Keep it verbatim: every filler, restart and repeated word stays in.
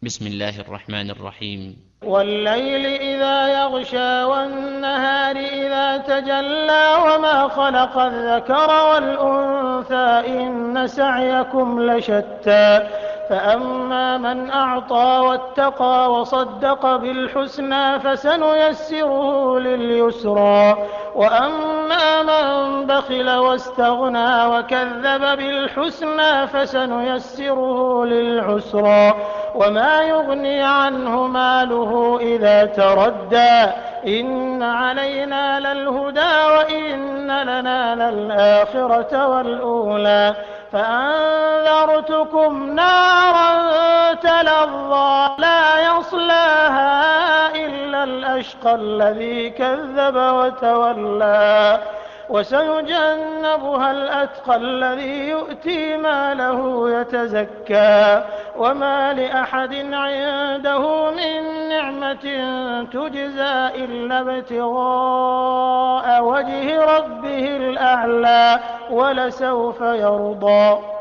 بسم الله الرحمن الرحيم. والليل إذا يغشى والنهار إذا تجلى وما خلق الذكر والأنثى إن سعيكم لشتى فأما من أعطى واتقى وصدق بالحسنى فسنيسره لليسرى وأما من بخل واستغنى وكذب بالحسنى فسنيسره للعسرى وما يغني عنه ماله إذا تردى إن علينا للهدى وإن لنا للآخرة والأولى فأنذرتكم نارا تلظى لا يصلاها إلا الأشقى الذي كذب وتولى وسيجنبها الأتقى الذي يؤتي ماله يتزكى وما لأحد عنده من نعمة تجزى إلا ابتغاء وجه ربه الأعلى ولسوف يرضى.